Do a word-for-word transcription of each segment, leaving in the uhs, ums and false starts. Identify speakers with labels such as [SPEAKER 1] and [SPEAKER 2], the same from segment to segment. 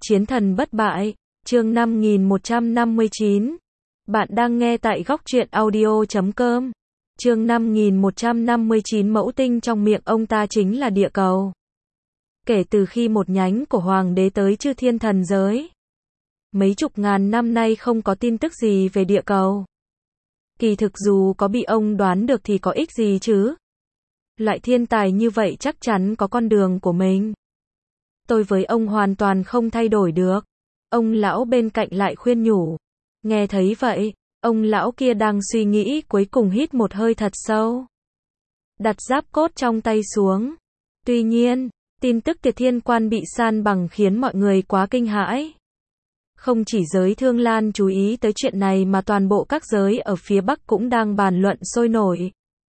[SPEAKER 1] Chiến thần bất bại, chương năm nghìn một trăm năm mươi chín. Bạn đang nghe tại góc truyện audio chấm com. Chương năm nghìn một trăm năm mươi chín mẫu tinh trong miệng ông ta chính là địa cầu. Kể từ khi một nhánh của hoàng đế tới chư thiên thần giới, mấy chục ngàn năm nay không có tin tức gì về địa cầu. Kỳ thực dù có bị ông đoán được thì có ích gì chứ? Loại thiên tài như vậy chắc chắn có con đường của mình. Tôi với ông hoàn toàn không thay đổi được. Ông lão bên cạnh lại khuyên nhủ. Nghe thấy vậy, ông lão kia đang suy nghĩ cuối cùng hít một hơi thật sâu. Đặt giáp cốt trong tay xuống. Tuy nhiên, tin tức Tiệt Thiên Quan bị san bằng khiến mọi người quá kinh hãi. Không chỉ giới Thương Lan chú ý tới chuyện này mà toàn bộ các giới ở phía Bắc cũng đang bàn luận sôi nổi.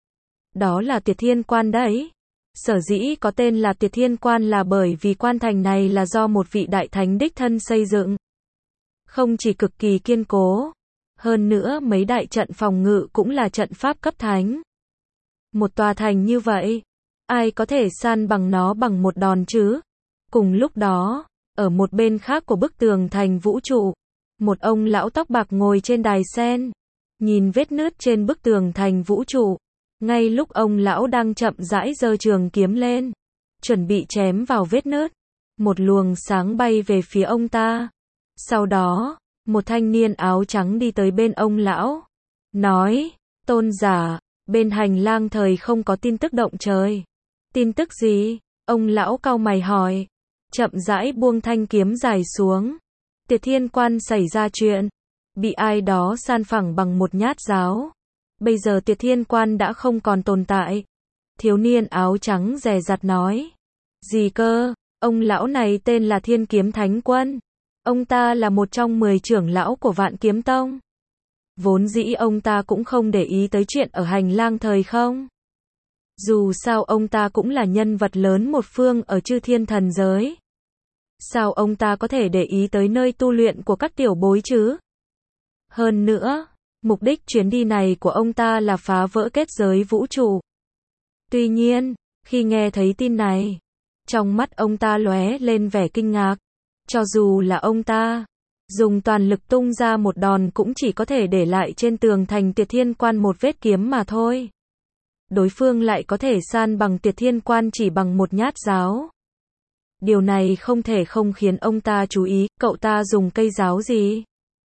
[SPEAKER 1] Đó là Tiệt Thiên Quan đấy. Sở dĩ có tên là Tiệt Thiên Quan là bởi vì quan thành này là do một vị đại thánh đích thân xây dựng. Không chỉ cực kỳ kiên cố, hơn nữa mấy đại trận phòng ngự cũng là trận pháp cấp thánh. Một tòa thành như vậy, ai có thể san bằng nó bằng một đòn chứ? Cùng lúc đó, ở một bên khác của bức tường thành vũ trụ, một ông lão tóc bạc ngồi trên đài sen, nhìn vết nứt trên bức tường thành vũ trụ. Ngay lúc ông lão đang chậm rãi giơ trường kiếm lên, chuẩn bị chém vào vết nứt, một luồng sáng bay về phía ông ta. Sau đó, một thanh niên áo trắng đi tới bên ông lão, nói, tôn giả, bên hành lang thời không có tin tức động trời. Tin tức gì? Ông lão cau mày hỏi, chậm rãi buông thanh kiếm dài xuống. Tiệt Thiên Quan xảy ra chuyện, bị ai đó san phẳng bằng một nhát giáo. Bây giờ Tiệt Thiên Quan đã không còn tồn tại. Thiếu niên áo trắng dè dặt nói. Gì cơ? Ông lão này tên là Thiên Kiếm Thánh Quân. Ông ta là một trong mười trưởng lão của Vạn Kiếm Tông. Vốn dĩ ông ta cũng không để ý tới chuyện ở hành lang thời không. Dù sao ông ta cũng là nhân vật lớn một phương ở chư thiên thần giới. Sao ông ta có thể để ý tới nơi tu luyện của các tiểu bối chứ? Hơn nữa, mục đích chuyến đi này của ông ta là phá vỡ kết giới vũ trụ. Tuy nhiên, khi nghe thấy tin này, trong mắt ông ta lóe lên vẻ kinh ngạc. Cho dù là ông ta dùng toàn lực tung ra một đòn cũng chỉ có thể để lại trên tường thành Tiệt Thiên Quan một vết kiếm mà thôi. Đối phương lại có thể san bằng Tiệt Thiên Quan chỉ bằng một nhát giáo. Điều này không thể không khiến ông ta chú ý, cậu ta dùng cây giáo gì?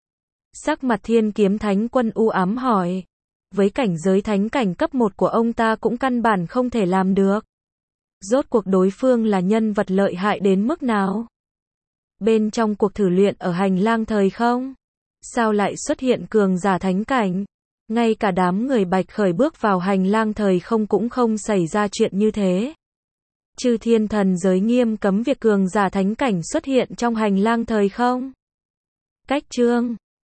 [SPEAKER 1] Sắc mặt Thiên Kiếm Thánh Quân u ám hỏi. Với cảnh giới thánh cảnh cấp một của ông ta cũng căn bản không thể làm được. Rốt cuộc đối phương là nhân vật lợi hại đến mức nào? Bên trong cuộc thử luyện ở hành lang thời không? Sao lại xuất hiện cường giả thánh cảnh? Ngay cả đám người Bạch Khởi bước vào hành lang thời không cũng không xảy ra chuyện như thế. Chư thiên thần giới nghiêm cấm việc cường giả thánh cảnh xuất hiện trong hành lang thời không. Cách chương